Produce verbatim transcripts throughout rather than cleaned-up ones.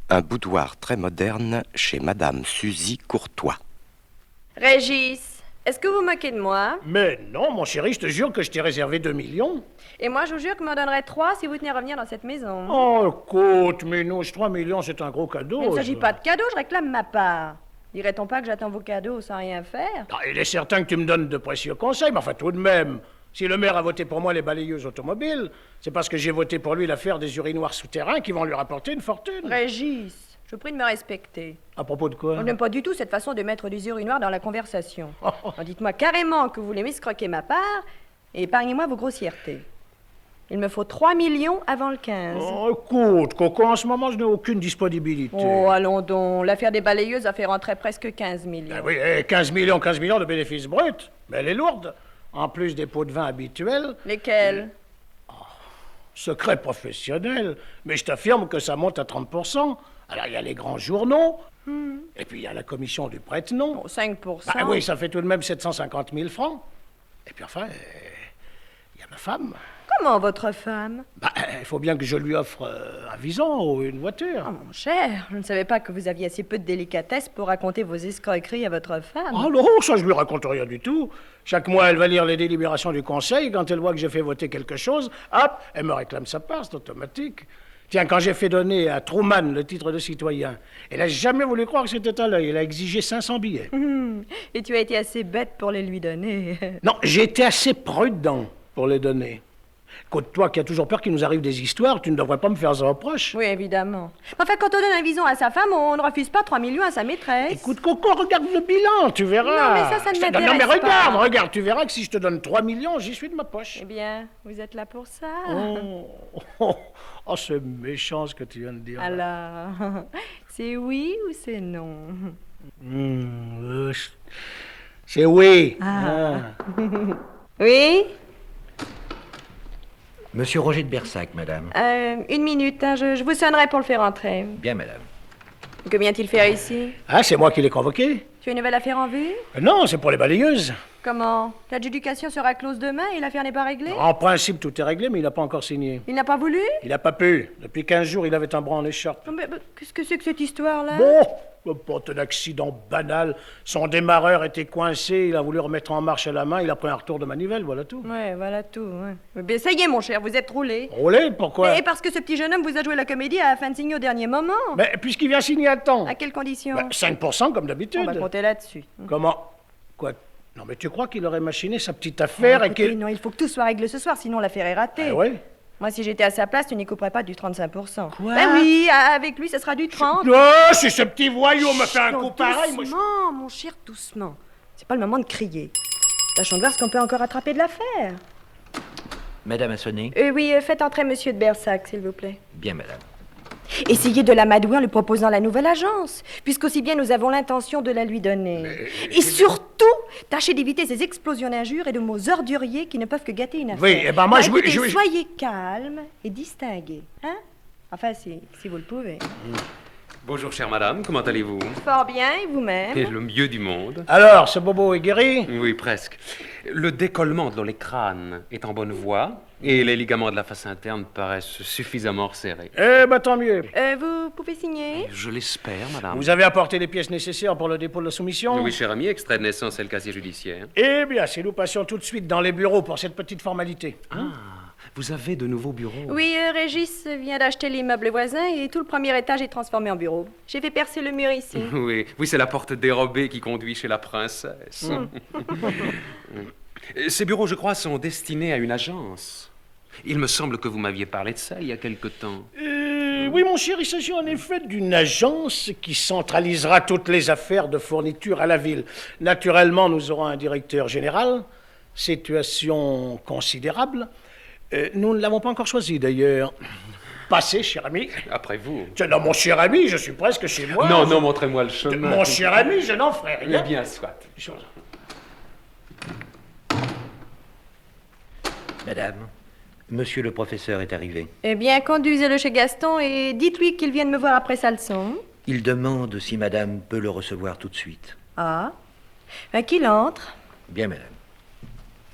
Un boudoir très moderne chez Madame Suzy Courtois. Régis, est-ce que vous vous moquez de moi? Mais non, mon chéri, je te jure que je t'ai réservé deux millions. Et moi, je vous jure que m'en donnerais trois si vous tenez à revenir dans cette maison. Oh, écoute, Minouche, trois millions, c'est un gros cadeau. Il ne s'agit ça. pas de cadeau, je réclame ma part. Dirait-on pas que j'attends vos cadeaux sans rien faire? Ah, il est certain que tu me donnes de précieux conseils, mais enfin, tout de même, si le maire a voté pour moi les balayeuses automobiles, c'est parce que j'ai voté pour lui l'affaire des urinoirs souterrains qui vont lui rapporter une fortune. Régis, je vous prie de me respecter. À propos de quoi? On n'aime pas du tout cette façon de mettre des urinoirs dans la conversation. Alors dites-moi carrément que vous voulez m'escroquer ma part et épargnez-moi vos grossièretés. Il me faut trois millions avant le quinze. Oh, écoute, Coco, en ce moment, je n'ai aucune disponibilité. Oh, allons donc. L'affaire des balayeuses a fait rentrer presque quinze millions. Ben oui, eh, quinze millions, quinze millions de bénéfices bruts. Mais elle est lourde. En plus des pots de vin habituels. Lesquels? Oh, secret professionnel. Mais je t'affirme que ça monte à trente pour cent. Alors, il y a les grands journaux. Hmm. Et puis, il y a la commission du prête-nom. Oh, cinq pour cent. Ben oui, ça fait tout de même sept cent cinquante mille francs. Et puis, enfin, il y a ma femme. Comment, votre femme? Bah, il faut bien que je lui offre euh, un vison ou une voiture. Oh, mon cher, je ne savais pas que vous aviez assez peu de délicatesse pour raconter vos escroqueries à votre femme. Ah non, ça, je lui raconte rien du tout. Chaque mois, elle va lire les délibérations du conseil. Quand elle voit que j'ai fait voter quelque chose, hop, elle me réclame sa part, c'est automatique. Tiens, quand j'ai fait donner à Truman le titre de citoyen, elle n'a jamais voulu croire que c'était à l'œil. Elle a exigé cinq cents billets. Mmh. Et tu as été assez bête pour les lui donner. Non, j'ai été assez prudent pour les donner. Écoute, toi qui as toujours peur qu'il nous arrive des histoires, tu ne devrais pas me faire un reproche. Oui, évidemment. Enfin, quand on donne un vison à sa femme, on ne refuse pas trois millions à sa maîtresse. Écoute, Coco, regarde le bilan, tu verras. Non, mais ça, ça ne m'intéresse pas. Non, mais regarde, pas. regarde, tu verras que si je te donne trois millions, j'y suis de ma poche. Eh bien, vous êtes là pour ça. Oh, oh, oh c'est méchant ce que tu viens de dire. Alors, c'est oui ou c'est non? Mmh, euh, c'est oui. Ah. Ah. Oui? Monsieur Roger de Bersac, madame. Euh, une minute, hein, je, je vous sonnerai pour le faire entrer. Bien, madame. Que vient-il faire ici? Ah, c'est moi qui l'ai convoqué. Tu as une nouvelle affaire en vue? euh, Non, c'est pour les balayeuses. Comment? L'adjudication sera close demain et l'affaire n'est pas réglée? En principe, tout est réglé, mais il n'a pas encore signé. Il n'a pas voulu? Il n'a pas pu. Depuis quinze jours, il avait un bras en écharpe. Mais, mais qu'est-ce que c'est que cette histoire-là? Bon, pas un accident banal. Son démarreur était coincé, il a voulu remettre en marche à la main, il a pris un retour de manivelle, voilà tout. Ouais, voilà tout, ouais. Mais bien, ça y est, mon cher, vous êtes roulé. Roulé? Pourquoi? Et parce que ce petit jeune homme vous a joué la comédie à la fin de signer au dernier moment. Mais puisqu'il vient signer à temps. À quelles conditions? Ben, cinq pour cent comme d'habitude. On va compter là-dessus. Comment? Quoi? Non, mais tu crois qu'il aurait machiné sa petite affaire oh, et écoutez, qu'il... non, il faut que tout soit réglé ce soir, sinon l'affaire est ratée. Ah ouais? Moi, si j'étais à sa place, tu n'y couperais pas du trente-cinq pour cent. Quoi? Ben oui, avec lui, ça sera du trente. Oh, si ce petit voyou me fait un non, coup pareil... Doucement, moi, je... mon cher, doucement. C'est pas le moment de crier. Tâchons de voir ce qu'on peut encore attraper de l'affaire. Madame a sonné? Euh, oui, euh, faites entrer Monsieur de Bersac, s'il vous plaît. Bien, madame. Essayez de l'amadouer en lui proposant la nouvelle agence, puisqu'aussi bien nous avons l'intention de la lui donner. Mais... Et surtout, tâchez d'éviter ces explosions d'injures et de mots orduriers qui ne peuvent que gâter une affaire. Oui, eh ben moi, bah, je... écoutez, je... soyez calme et distingué, hein? Enfin, si, si vous le pouvez. Bonjour, chère madame, comment allez-vous? Fort bien, et vous-même? Et le mieux du monde. Alors, ce bobo est guéri? Oui, presque. Le décollement de l'olécrane est en bonne voie et les ligaments de la face interne paraissent suffisamment resserrés. Eh ben, tant mieux. Euh, vous pouvez signer? Je l'espère, madame. Vous avez apporté les pièces nécessaires pour le dépôt de la soumission? Oui, cher ami, extrait de naissance et le casier judiciaire. Eh bien, si nous passions tout de suite dans les bureaux pour cette petite formalité. Ah, vous avez de nouveaux bureaux? Oui, euh, Régis vient d'acheter l'immeuble voisin et tout le premier étage est transformé en bureau. J'ai fait percer le mur ici. Oui, oui, c'est la porte dérobée qui conduit chez la princesse. Mm. Ces bureaux, je crois, sont destinés à une agence. Il me semble que vous m'aviez parlé de ça il y a quelque temps. Euh, oui, mon cher, il s'agit en effet d'une agence qui centralisera toutes les affaires de fourniture à la ville. Naturellement, nous aurons un directeur général, situation considérable. Euh, nous ne l'avons pas encore choisi, d'ailleurs. Passez, cher ami. Après vous. Tiens, non, mon cher ami, je suis presque chez moi. Non, je... non, montrez-moi le chemin. Mon cher ami, je n'en ferai rien. Eh bien, soit. Madame, monsieur le professeur est arrivé. Eh bien, conduisez-le chez Gaston et dites-lui qu'il vienne me voir après sa leçon. Il demande si madame peut le recevoir tout de suite. Ah, ben, qu'il entre. Bien, madame.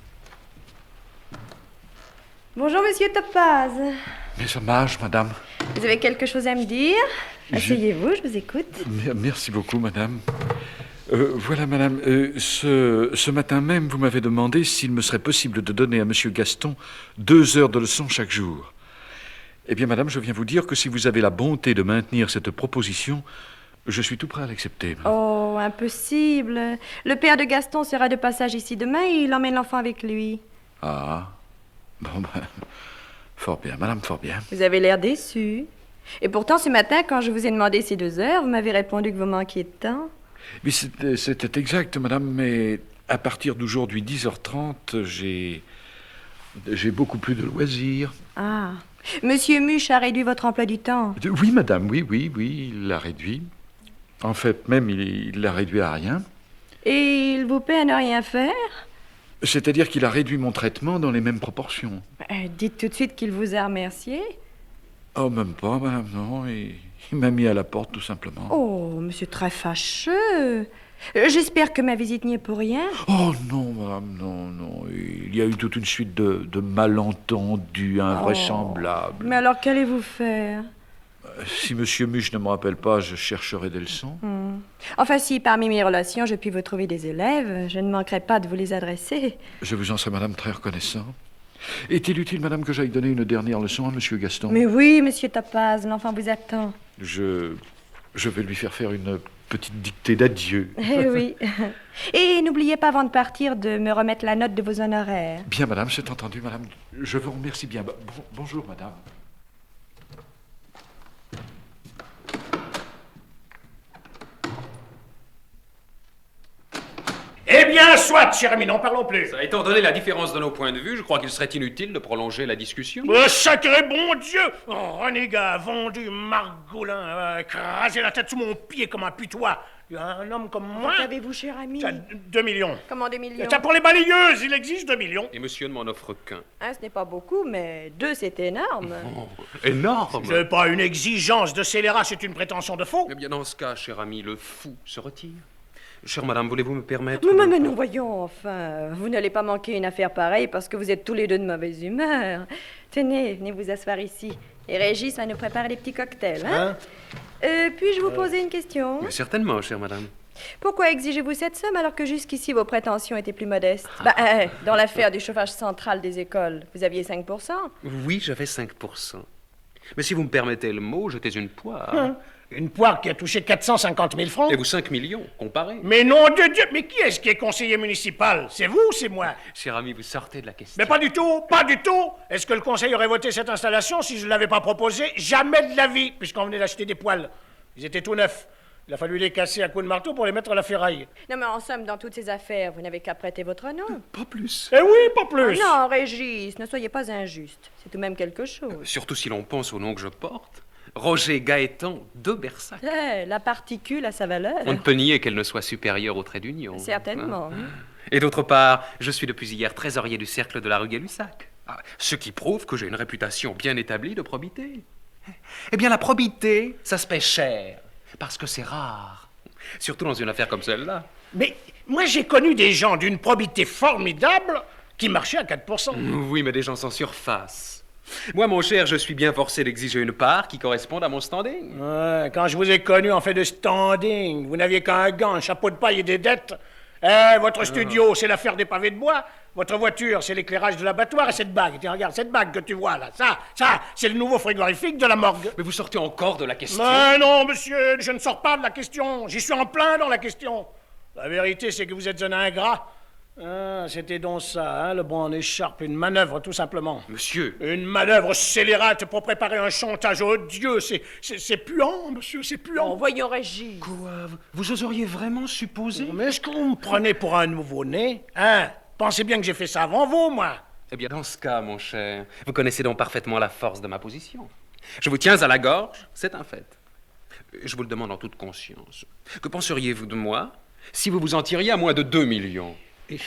Bonjour, monsieur Topaz. Mes hommages, madame. Vous avez quelque chose à me dire? Je- Asseyez-vous, je vous écoute. Mer- Merci beaucoup, madame. Euh, voilà, madame, euh, ce, ce matin même, vous m'avez demandé s'il me serait possible de donner à monsieur Gaston deux heures de leçon chaque jour. Eh bien, madame, je viens vous dire que si vous avez la bonté de maintenir cette proposition, je suis tout prêt à l'accepter. madame. Oh, impossible. Le père de Gaston sera de passage ici demain et il emmène l'enfant avec lui. Ah, bon, ben, fort bien, madame, fort bien. Vous avez l'air déçu. Et pourtant, ce matin, quand je vous ai demandé ces deux heures, vous m'avez répondu que vous manquiez de temps. Oui, c'était c'était exact, madame, mais à partir d'aujourd'hui, dix heures trente, j'ai... j'ai beaucoup plus de loisirs. Ah. Monsieur Muche a réduit votre emploi du temps. De- Oui, madame, oui, oui, oui, il l'a réduit. En fait, même, il il l'a réduit à rien. Et il vous paie à ne rien faire? C'est-à-dire qu'il a réduit mon traitement dans les mêmes proportions. Euh, dites tout de suite qu'il vous a remercié. Oh, même pas, madame, non. Il, il m'a mis à la porte, tout simplement. Oh, monsieur très fâcheux. Euh, J'espère que ma visite n'y est pour rien. Oh, non, madame, non, non. Il y a eu toute une suite de, de malentendus invraisemblables. Mais alors, qu'allez-vous faire? Si monsieur Muche ne me rappelle pas, je chercherai des leçons. Hmm. Enfin, si parmi mes relations, je puis vous trouver des élèves, je ne manquerai pas de vous les adresser. Je vous en serai, madame, très reconnaissant. Est-il utile, madame, que j'aille donner une dernière leçon à monsieur Gaston? Mais oui, monsieur Topaz, l'enfant vous attend. Je... je vais lui faire faire une petite dictée d'adieu. Eh oui. Et n'oubliez pas, avant de partir, de me remettre la note de vos honoraires. Bien, madame, c'est entendu, madame. Je vous remercie bien. Bon- bonjour, madame. Eh bien, soit, cher ami, n'en parlons plus. Ça, étant donné la différence de nos points de vue, je crois qu'il serait inutile de prolonger la discussion. Oh, sacré bon Dieu! Oh, renégat, vendu, margolin, euh, écrasé la tête sous mon pied comme un putois. Un homme comme moi... Qu'avez-vous, cher ami? T'as deux millions. Comment deux millions? T'as pour les balayeuses, il existe deux millions. Et monsieur ne m'en offre qu'un. Un, ce n'est pas beaucoup, mais deux, c'est énorme. Oh, énorme! C'est pas une exigence de scélérat, c'est une prétention de faux. Eh bien, dans ce cas, cher ami, le fou se retire. Chère madame, voulez-vous me permettre... Mais, mais, de- mais nous voyons, enfin, vous n'allez pas manquer une affaire pareille parce que vous êtes tous les deux de mauvaise humeur. Tenez, venez vous asseoir ici. Et Régis va nous préparer les petits cocktails, hein? Hein? Euh, puis-je vous poser une question? Mais certainement, chère madame. Pourquoi exigez-vous cette somme alors que jusqu'ici vos prétentions étaient plus modestes? Bah, euh, dans l'affaire du chauffage central des écoles, vous aviez cinq pour cent. Oui, j'avais cinq pour cent. Mais si vous me permettez le mot, j'étais une poire. Hein? Une poire qui a touché quatre cent cinquante mille francs. Et vous cinq millions, comparez. Mais nom de Dieu, mais qui est-ce qui est conseiller municipal? C'est vous ou c'est moi? Cher ami, vous sortez de la question. Mais pas du tout, pas du tout. Est-ce que le conseil aurait voté cette installation si je ne l'avais pas proposé? Jamais de la vie, puisqu'on venait d'acheter des poêles. Ils étaient tout neufs. Il a fallu les casser à coups de marteau pour les mettre à la ferraille. Non, mais en somme, dans toutes ces affaires, vous n'avez qu'à prêter votre nom. Pas plus. Eh oui, pas plus. Non, Régis, ne soyez pas injuste. C'est tout de même quelque chose. Surtout si l'on pense au nom que je porte. Roger Gaëtan de Bersac. Eh, la particule a sa valeur. On ne peut nier qu'elle ne soit supérieure au trait d'union. Certainement. Hein. Et d'autre part, je suis depuis hier trésorier du cercle de la rue Gay-Lussac. Ah, ce qui prouve que j'ai une réputation bien établie de probité. Eh bien, la probité, ça se paie cher. Parce que c'est rare. Surtout dans une affaire comme celle-là. Mais moi, j'ai connu des gens d'une probité formidable qui marchaient à quatre pour cent. Oui, mais des gens sans surface. Moi, mon cher, je suis bien forcé d'exiger une part qui corresponde à mon standing. Ouais, quand je vous ai connu en fait de standing, vous n'aviez qu'un gant, un chapeau de paille et des dettes. Eh, votre studio, c'est l'affaire des pavés de bois. Votre voiture, c'est l'éclairage de l'abattoir. Et cette bague, tiens, regarde, cette bague que tu vois là, ça, ça, c'est le nouveau frigorifique de la morgue. Mais vous sortez encore de la question. Mais non, monsieur, je ne sors pas de la question. J'y suis en plein dans la question. La vérité, c'est que vous êtes un ingrat. Ah, c'était donc ça, hein, le bon en écharpe, une manœuvre, tout simplement. Monsieur, Une manœuvre scélérate pour préparer un chantage odieux. C'est, c'est, c'est puant, monsieur, c'est puant. Oh, voyons, Régis. quoi vous- Vous oseriez vraiment supposer Mais est-ce que vous me prenez pour un nouveau-né? Hein? Pensez bien que j'ai fait ça avant vous, moi. Eh bien, dans ce cas, mon cher, vous connaissez donc parfaitement la force de ma position. Je vous tiens à la gorge, c'est un fait. Je vous le demande en toute conscience. Que penseriez-vous de moi si vous vous en tiriez à moins de deux millions?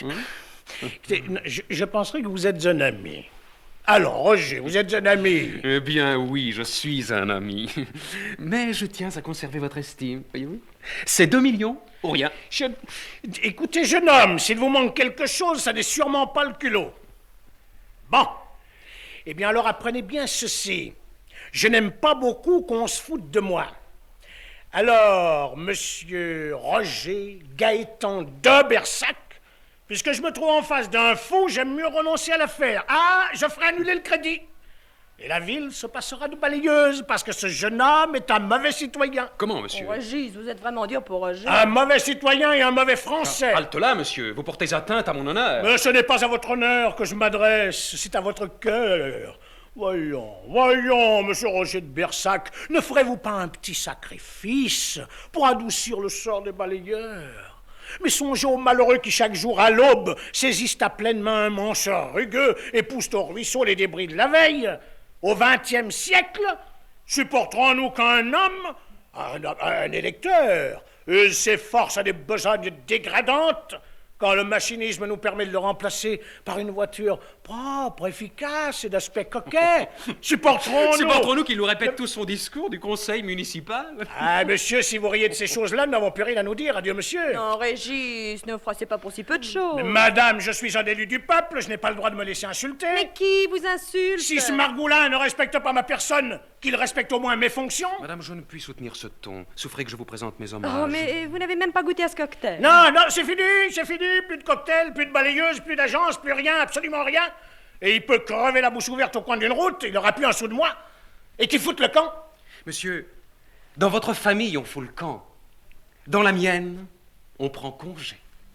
Écoutez, je, je penserais que vous êtes un ami. Alors, Roger, vous êtes un ami. Eh bien, oui, je suis un ami. Mais je tiens à conserver votre estime, voyez-vous. C'est deux millions ou rien. Je- Écoutez, jeune homme, s'il vous manque quelque chose, ça n'est sûrement pas le culot. Bon. Eh bien, alors apprenez bien ceci. Je n'aime pas beaucoup qu'on se foute de moi. Alors, monsieur Roger Gaëtan de Bersac, puisque je me trouve en face d'un fou, j'aime mieux renoncer à l'affaire. Ah, je ferai annuler le crédit. Et la ville se passera de balayeuse, parce que ce jeune homme est un mauvais citoyen. Comment, monsieur? Oh, Régis, vous êtes vraiment dur pour Roger. Un mauvais citoyen et un mauvais Français. Halte là, monsieur. Vous portez atteinte à mon honneur. Mais ce n'est pas à votre honneur que je m'adresse, c'est à votre cœur. Voyons, voyons, monsieur Roger de Bersac, ne ferez-vous pas un petit sacrifice pour adoucir le sort des balayeurs? Mais songez aux malheureux qui, chaque jour à l'aube, saisissent à pleine main un manche rugueux et poussent au ruisseau les débris de la veille. Au vingtième siècle, supporterons-nous qu'un homme, un, un électeur, use ses forces à des besognes dégradantes quand le machinisme nous permet de le remplacer par une voiture propre, efficace et d'aspect coquet? Supporterons-nous... Supporterons-nous qu'il nous répète tout son discours du conseil municipal? Ah, monsieur, si vous riez de ces choses-là, nous n'avons plus rien à nous dire. Adieu, monsieur. Non, Régis, ne froissez pas pour si peu de choses. Mais madame, je suis un élu du peuple, je n'ai pas le droit de me laisser insulter. Mais qui vous insulte? Si ce margoulin ne respecte pas ma personne, qu'il respecte au moins mes fonctions. Madame, je ne puis soutenir ce ton. Souffrez que je vous présente mes hommages. Oh, mais vous n'avez même pas goûté à ce cocktail. Non, non, c'est fini, c'est fini. Plus de cocktail, plus de balayeuse, plus d'agence, plus rien, absolument rien. Et il peut crever la bouche ouverte au coin d'une route, il n'aura plus un sou de moi. Et qu'il foute le camp. Monsieur, dans votre famille, on fout le camp. Dans la mienne, on prend congé.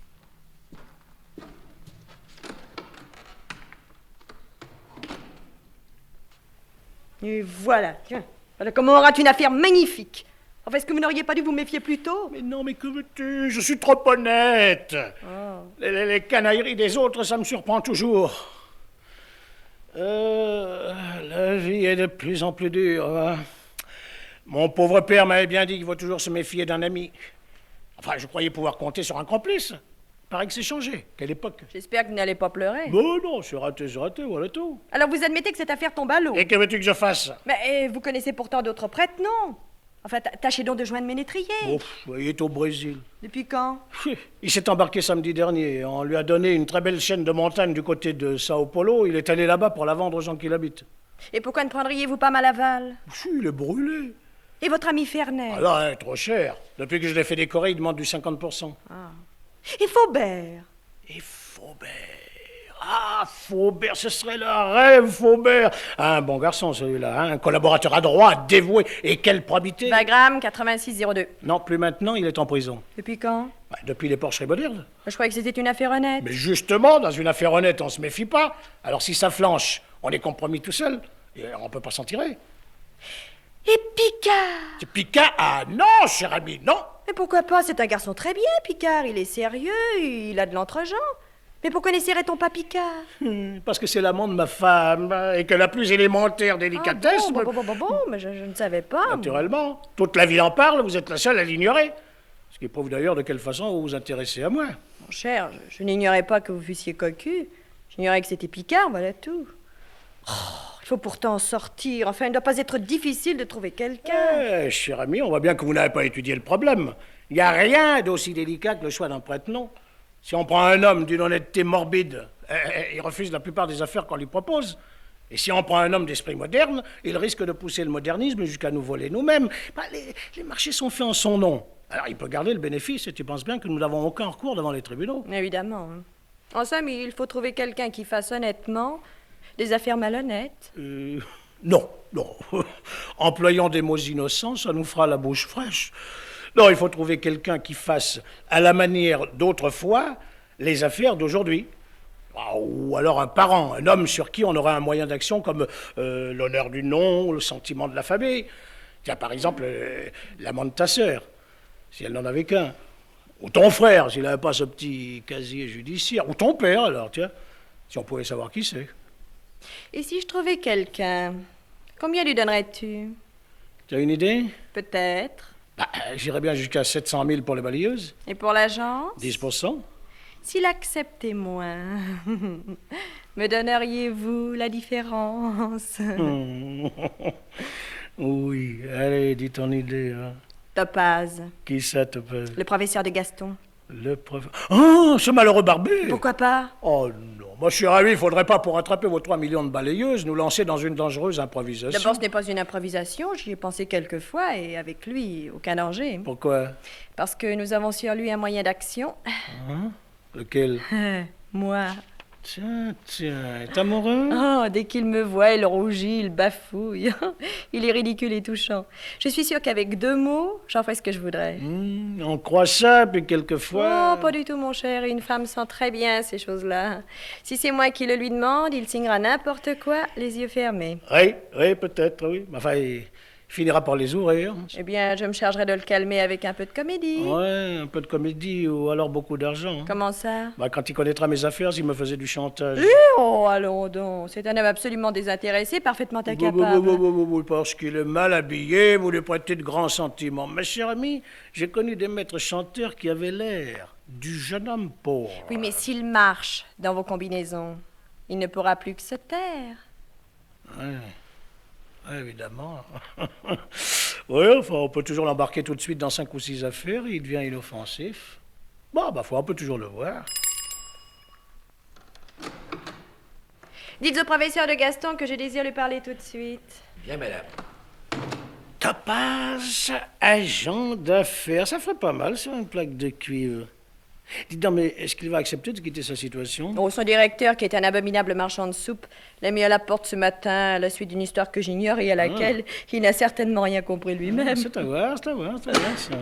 Et voilà, tiens. Voilà comment aura une affaire magnifique. Enfin, est-ce que vous n'auriez pas dû vous méfier plus tôt? Mais non, mais que veux-tu? Je suis trop honnête. Oh. Les, les- les canailleries des autres, ça me surprend toujours. Euh, la vie est de plus en plus dure. Hein. Mon pauvre père m'avait bien dit qu'il faut toujours se méfier d'un ami. Enfin, je croyais pouvoir compter sur un complice. Paraît que c'est changé. Quelle époque? J'espère que vous n'allez pas pleurer. Bon, non, c'est raté, c'est raté, voilà tout. Alors vous admettez que cette affaire tombe à l'eau? Et que veux-tu que je fasse? Mais eh, vous connaissez pourtant d'autres prêtres, non? Enfin, ta- tâchez donc de joindre Ménétrier. Ouf, il est au Brésil. Depuis quand? Il s'est embarqué samedi dernier. On lui a donné une très belle chaîne de montagne du côté de Sao Paulo. Il est allé là-bas pour la vendre aux gens qui l'habitent. Et pourquoi ne prendriez-vous pas Malaval? Si, il est brûlé. Et votre ami Fernet? Ah là, hein, trop cher. Depuis que je l'ai fait décorer, il demande du cinquante pour cent. Et Faubert? Et Faubert. Ah, Faubert, ce serait le rêve, Faubert. Un bon garçon, celui-là, hein, un collaborateur adroit, dévoué. Et quelle probité. Wagram quatre-vingt-six zéro deux. Non, plus maintenant, il est en prison. Depuis quand? Bah, depuis les porcheries modernes. Je croyais que c'était une affaire honnête. Mais justement, dans une affaire honnête, on se méfie pas. Alors si ça flanche, on est compromis tout seul. Et on peut pas s'en tirer. Et Picard? C'est Picard? Ah non, cher ami, non. Mais pourquoi pas? C'est un garçon très bien, Picard. Il est sérieux, il a de l'entre-gens. Mais pourquoi n'essaierait-on pas Picard? Hmm, Parce que c'est l'amant de ma femme, et que la plus élémentaire délicatesse... Ah bon, me- bon, bon, bon, bon, mais je, je ne savais pas. Naturellement. Toute la ville en parle, vous êtes la seule à l'ignorer. Ce qui prouve d'ailleurs de quelle façon vous vous intéressez à moi. Mon cher, je, je n'ignorais pas que vous fussiez cocu. J'ignorais que c'était Picard, voilà tout. Oh, il faut pourtant en sortir. Enfin, il ne doit pas être difficile de trouver quelqu'un. Eh, cher ami, on voit bien que vous n'avez pas étudié le problème. Il n'y a rien d'aussi délicat que le choix d'un prête-nom. Si on prend un homme d'une honnêteté morbide, eh, eh, il refuse la plupart des affaires qu'on lui propose. Et si on prend un homme d'esprit moderne, il risque de pousser le modernisme jusqu'à nous voler nous-mêmes. Bah, les, les marchés sont faits en son nom. Alors il peut garder le bénéfice, et tu penses bien que nous n'avons aucun recours devant les tribunaux. Évidemment. hein. En somme, il faut trouver quelqu'un qui fasse honnêtement des affaires malhonnêtes. Euh, non, non. Employant des mots innocents, ça nous fera la bouche fraîche. Non, il faut trouver quelqu'un qui fasse, à la manière d'autrefois, les affaires d'aujourd'hui. Ah, ou alors un parent, un homme sur qui on aurait un moyen d'action comme euh, l'honneur du nom, le sentiment de la famille. Tiens, par exemple, euh, l'amant de ta sœur, si elle n'en avait qu'un. Ou ton frère, s'il n'avait pas ce petit casier judiciaire. Ou ton père, alors, tiens, si on pouvait savoir qui c'est. Et si je trouvais quelqu'un, combien lui donnerais-tu? Tu as une idée? Peut-être. Bah, j'irais bien jusqu'à sept cent mille pour les balayeuses. Et pour l'agence? dix pour cent. S'il acceptait moins, me donneriez-vous la différence? Oui, allez, dis ton idée. Hein. Topaz, Qui ça te pèse? le professeur de Gaston. Le professeur... Oh, ce malheureux Barbet! Pourquoi pas? Oh non, mon cher ami, il faudrait pas, pour attraper vos trois millions de balayeuses, nous lancer dans une dangereuse improvisation. D'abord, ce n'est pas une improvisation, j'y ai pensé quelques fois, et avec lui, aucun danger. Pourquoi? Parce que nous avons sur lui un moyen d'action. Hein? Lequel? Moi. Tiens, tiens, est amoureux? Oh, dès qu'il me voit, il rougit, il bafouille. Il est ridicule et touchant. Je suis sûre qu'avec deux mots, j'en ferai ce que je voudrais. Hmm, on croit ça, puis quelquefois... Oh, pas du tout, mon cher. Une femme sent très bien ces choses-là. Si c'est moi qui le lui demande, il signera n'importe quoi, les yeux fermés. Oui, oui, peut-être, oui. Mais enfin, il finira par les ouvrir. Eh bien, je me chargerai de le calmer avec un peu de comédie. Ouais, un peu de comédie ou alors beaucoup d'argent. Comment ça? Bah, quand il connaîtra mes affaires, il me faisait du chantage. Oh, allons donc. C'est un homme absolument désintéressé, parfaitement Bon, incapable. bon, bon, bon, bon, bon, parce qu'il est mal habillé, vous lui prêtez de grands sentiments. Mais cher ami, j'ai connu des maîtres chanteurs qui avaient l'air du jeune homme pauvre. Oui, mais s'il marche dans vos combinaisons, il ne pourra plus que se taire. Ouais. Ouais, évidemment. Oui, enfin, on peut toujours l'embarquer tout de suite dans cinq ou six affaires, il devient inoffensif. Bon, bah, faut, on peut toujours le voir. Dites au professeur de Gaston que je désire lui parler tout de suite. Bien, madame. Topaz, agent d'affaires, ça ferait pas mal sur une plaque de cuivre. Dites donc, mais est-ce qu'il va accepter de quitter sa situation? Oh, son directeur, qui est un abominable marchand de soupe, l'a mis à la porte ce matin à la suite d'une histoire que j'ignore et à laquelle il n'a certainement rien compris lui-même. C'est à voir, c'est à voir, c'est à voir, ça.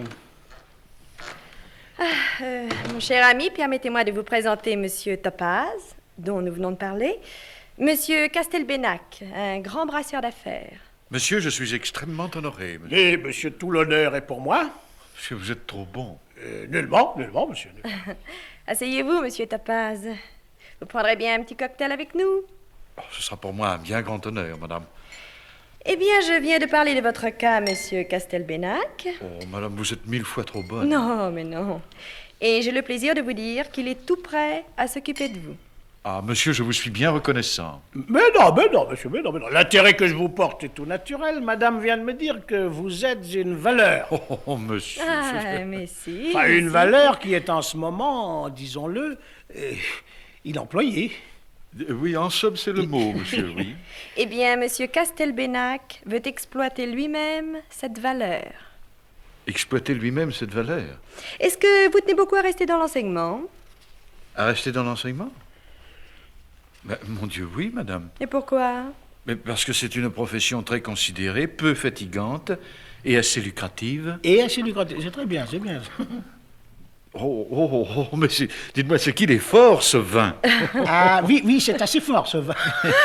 Ah, euh, mon cher ami, permettez-moi de vous présenter Monsieur Topaz, dont nous venons de parler. Monsieur Castelbenac, un grand brasseur d'affaires. Monsieur, je suis extrêmement honoré. Monsieur, Et monsieur, tout l'honneur est pour moi. Monsieur, vous êtes trop bon. Euh, nullement, nullement, monsieur. Asseyez-vous, Monsieur Topaz. Vous prendrez bien un petit cocktail avec nous? Oh, ce sera pour moi un bien grand honneur, madame. Eh bien, je viens de parler de votre cas, Monsieur Castelbenac. Oh, madame, vous êtes mille fois trop bonne. Non, mais non. Et j'ai le plaisir de vous dire qu'il est tout prêt à s'occuper de vous. Ah, monsieur, je vous suis bien reconnaissant. Mais non, mais non, monsieur, mais non, mais non. L'intérêt que je vous porte est tout naturel. Madame vient de me dire que vous êtes une valeur. Oh, oh, oh, monsieur. Ah, mais si. Enfin, une si. valeur qui est en ce moment, disons-le, euh, inemployée. Euh, Oui, en somme, c'est le mot, monsieur, oui. Eh bien, Monsieur Castelbenac veut exploiter lui-même cette valeur. Exploiter lui-même cette valeur. Est-ce que vous tenez beaucoup à rester dans l'enseignement? À rester dans l'enseignement? Ben, mon Dieu, oui, madame. Et pourquoi? Mais parce que c'est une profession très considérée, peu fatigante et assez lucrative. Et assez lucratif. C'est très bien, c'est bien. Oh, oh, oh, oh, mais c'est- dites-moi, c'est qu'il est fort, ce vin. Ah oui, oui, c'est assez fort, ce vin.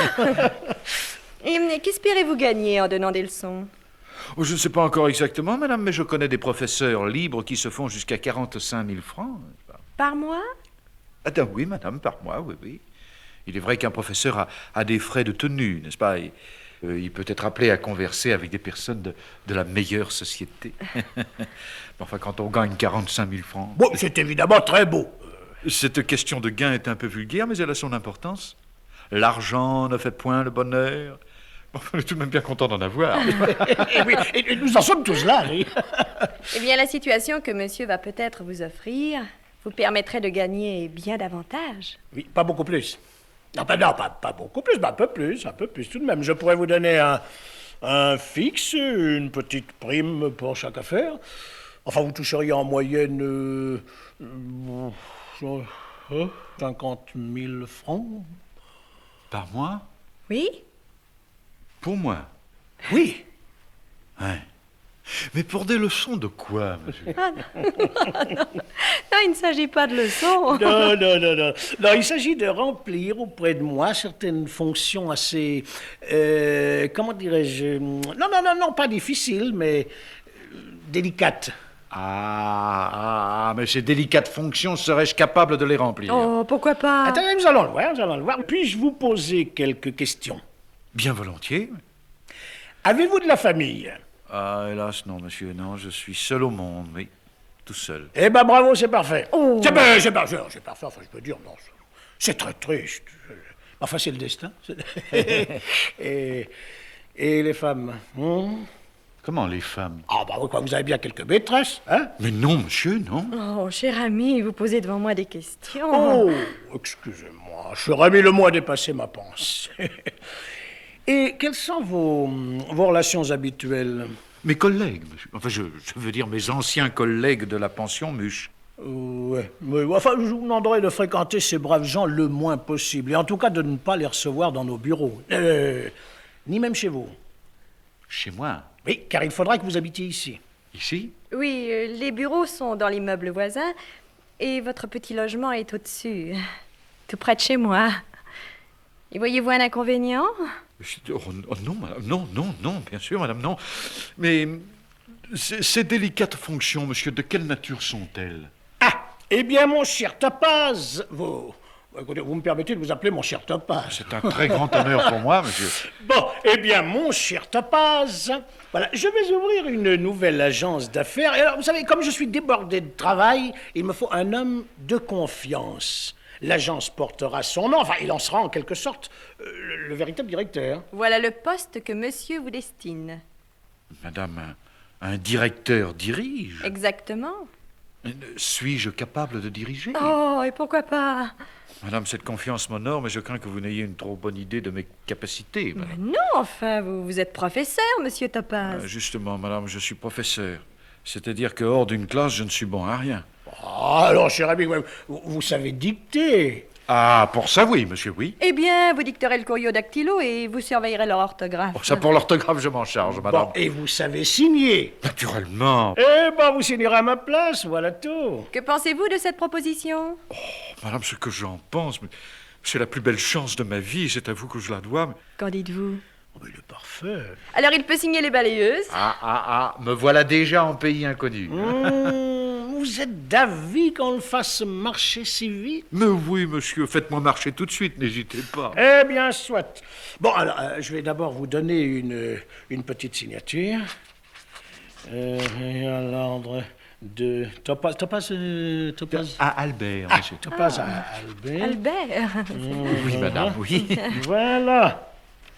Et hum, qu'espérez-vous gagner en donnant des leçons? Oh, je ne sais pas encore exactement, madame, mais je connais des professeurs libres qui se font jusqu'à quarante-cinq mille francs. n'est-ce pas? Par mois? Ah, ben oui, madame, par mois, oui, oui. Il est vrai qu'un professeur a, a des frais de tenue, n'est-ce pas? Et, euh, il peut être appelé à converser avec des personnes de, de la meilleure société. Mais enfin, quand on gagne quarante-cinq mille francs... Bon, c'est évidemment très beau. Cette question de gain est un peu vulgaire, mais elle a son importance. L'argent ne fait point le bonheur. Enfin, on est tout de même bien content d'en avoir. Et, oui, et- et nous en sommes tous là, oui. Eh bien, la situation que monsieur va peut-être vous offrir vous permettrait de gagner bien davantage. Oui, pas beaucoup plus. Non, pas, non, pas, pas beaucoup plus, mais un peu plus, un peu plus tout de même. Je pourrais vous donner un, un fixe, une petite prime pour chaque affaire. Enfin, vous toucheriez en moyenne euh, euh, euh, cinquante mille francs. Par mois? Oui? Pour moi? Oui. Ouais. Mais pour des leçons de quoi, monsieur? Non, il ne s'agit pas de leçons. Non, non, non, non. Non, il s'agit de remplir auprès de moi certaines fonctions assez... euh, comment dirais-je? Non, non, non, non, pas difficiles, mais euh, délicates. Ah, ah, mais ces délicates fonctions, serais-je capable de les remplir? Oh, pourquoi pas? Attendez, nous allons le voir, nous allons le voir. Puis-je vous poser quelques questions? Bien volontiers. Avez-vous de la famille? Ah, hélas, non, monsieur, non, je suis seul au monde, oui, tout seul. Eh ben, bravo, c'est parfait. Oh. C'est ben, c'est parfait, c'est parfait, enfin, je peux dire, non, c'est très triste. Enfin, c'est le destin. et, et les femmes, hein? Comment les femmes? Ah, bah oui, quoi, vous avez bien quelques maîtresses, hein? Mais non, monsieur, non. Oh, cher ami, vous posez devant moi des questions. Oh, excusez-moi, cher ami, le mois dépassé ma pensée. Et quelles sont vos, vos relations habituelles? Mes collègues, monsieur. Enfin, je, je veux dire mes anciens collègues de la pension Muche. Ouais, mais enfin, je vous demanderai de fréquenter ces braves gens le moins possible, et en tout cas de ne pas les recevoir dans nos bureaux, euh, ni même chez vous. Chez moi? Oui, car il faudra que vous habitiez ici. Ici? Oui, euh, les bureaux sont dans l'immeuble voisin et votre petit logement est au-dessus, tout près de chez moi. Et voyez-vous un inconvénient? Oh, oh, non, madame, non, non, non, bien sûr, madame, non. Mais ces, ces délicates fonctions, monsieur, de quelle nature sont-elles? Ah, eh bien, mon cher Topaz, vous... Écoutez, vous me permettez de vous appeler mon cher Topaz. C'est un très grand honneur pour moi, monsieur. Bon, eh bien, mon cher Topaz, voilà, je vais ouvrir une nouvelle agence d'affaires. Et alors, vous savez, comme je suis débordé de travail, il me faut un homme de confiance. L'agence portera son nom, enfin, il en sera en quelque sorte euh, le, le véritable directeur. Voilà le poste que monsieur vous destine. Madame, un, un directeur dirige. Exactement. Suis-je capable de diriger? Oh, et pourquoi pas? Madame, cette confiance m'honore, mais je crains que vous n'ayez une trop bonne idée de mes capacités. Mais Madame. non, enfin, vous, vous êtes professeur, monsieur Topaz. Euh, justement, madame, je suis professeur. C'est-à-dire que hors d'une classe, je ne suis bon à rien. Ah, alors, cher ami, vous, vous savez dicter. Ah, pour ça, oui, monsieur, oui. Eh bien, vous dicterez le courrier au dactylo et vous surveillerez leur orthographe. Oh, ça, pour l'orthographe, je m'en charge, madame. Bon, et vous savez signer. Naturellement. Eh ben, vous signerez à ma place, voilà tout. Que pensez-vous de cette proposition? Madame, ce que j'en pense, mais c'est la plus belle chance de ma vie, c'est à vous que je la dois. mais- Qu'en dites-vous? Oh, mais il est parfait. Alors, il peut signer les balayeuses. Ah, ah, ah, me voilà déjà en pays inconnu. Mmh, vous êtes d'avis qu'on le fasse marcher si vite? Mais oui, monsieur, faites-moi marcher tout de suite, n'hésitez pas. Eh bien, soit. Bon, alors, euh, je vais d'abord vous donner une, une petite signature. Euh, et à l'ordre de... Topaz... Topaz... euh, Topaz... À Albert, Ah, monsieur. Topaz à Albert. Albert. Oui, madame, oui. Voilà.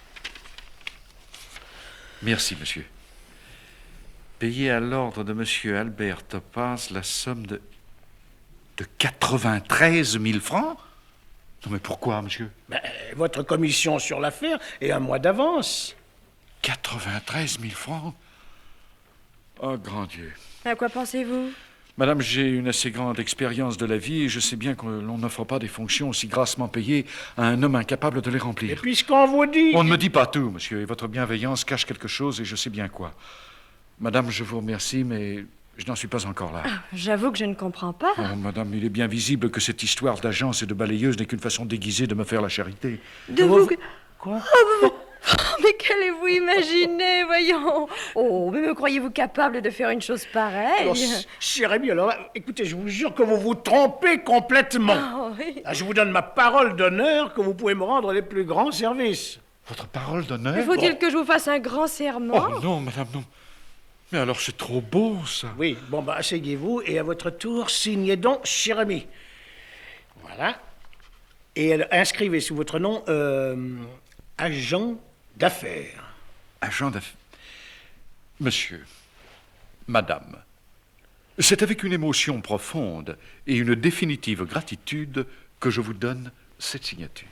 Merci, monsieur. Payez à l'ordre de monsieur Albert Topaz la somme de... de quatre-vingt-treize mille francs? Non, mais pourquoi, monsieur? Ben, votre commission sur l'affaire est un mois d'avance. quatre-vingt-treize mille francs? Oh, grand Dieu. À quoi pensez-vous? Madame, j'ai une assez grande expérience de la vie et je sais bien que l'on n'offre pas des fonctions aussi grassement payées à un homme incapable de les Et remplir. puisqu'on vous dit... On ne me dit pas tout, monsieur, et votre bienveillance cache quelque chose et je sais bien quoi. Madame, je vous remercie, mais je n'en suis pas encore là. J'avoue que je ne comprends pas. Oh, madame, il est bien visible que cette histoire d'agence et de balayeuse n'est qu'une façon déguisée de me faire la charité. De vous... Quoi? Mais qu'allez-vous imaginer, voyons? Oh, mais me croyez-vous capable de faire une chose pareille? Alors, ch- cher ami, alors là, écoutez, je vous jure que vous vous trompez complètement. Oh, oui. Ah, je vous donne ma parole d'honneur que vous pouvez me rendre les plus grands services. Votre parole d'honneur? Mais faut-il que je vous fasse un grand serment? Oh non, madame, non. Mais alors c'est trop beau, ça. Oui, bon, bah, asseyez-vous et à votre tour, signez donc, cher ami. Voilà. Et euh, inscrivez sous votre nom euh, agent d'affaires. Agent d'affaires. Monsieur, madame, c'est avec une émotion profonde et une définitive gratitude que je vous donne cette signature.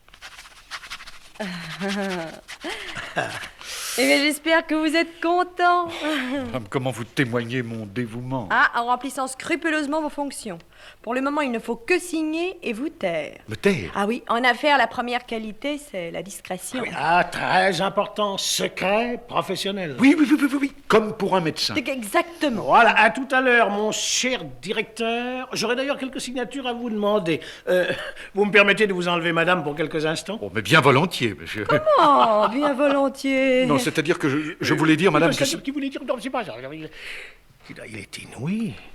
Eh bien, j'espère que vous êtes content. Madame, comment vous témoignez mon dévouement? Ah, en remplissant scrupuleusement vos fonctions. Pour le moment, il ne faut que signer et vous taire. Me taire? Ah oui, en affaires, la première qualité, c'est la discrétion. Ah, très important, secret professionnel. Oui, oui, oui, oui, oui, oui, comme pour un médecin. Exactement. Voilà, à tout à l'heure, mon cher directeur. J'aurais d'ailleurs quelques signatures à vous demander. Euh, vous me permettez de vous enlever, madame, pour quelques instants? Oh, mais bien volontiers, monsieur. Oh, bien volontiers. Non, c'est-à-dire que je, je voulais dire, madame, que... C'est-à-dire qu'il voulait dire... Non, c'est pas ça. Il, il est inouï.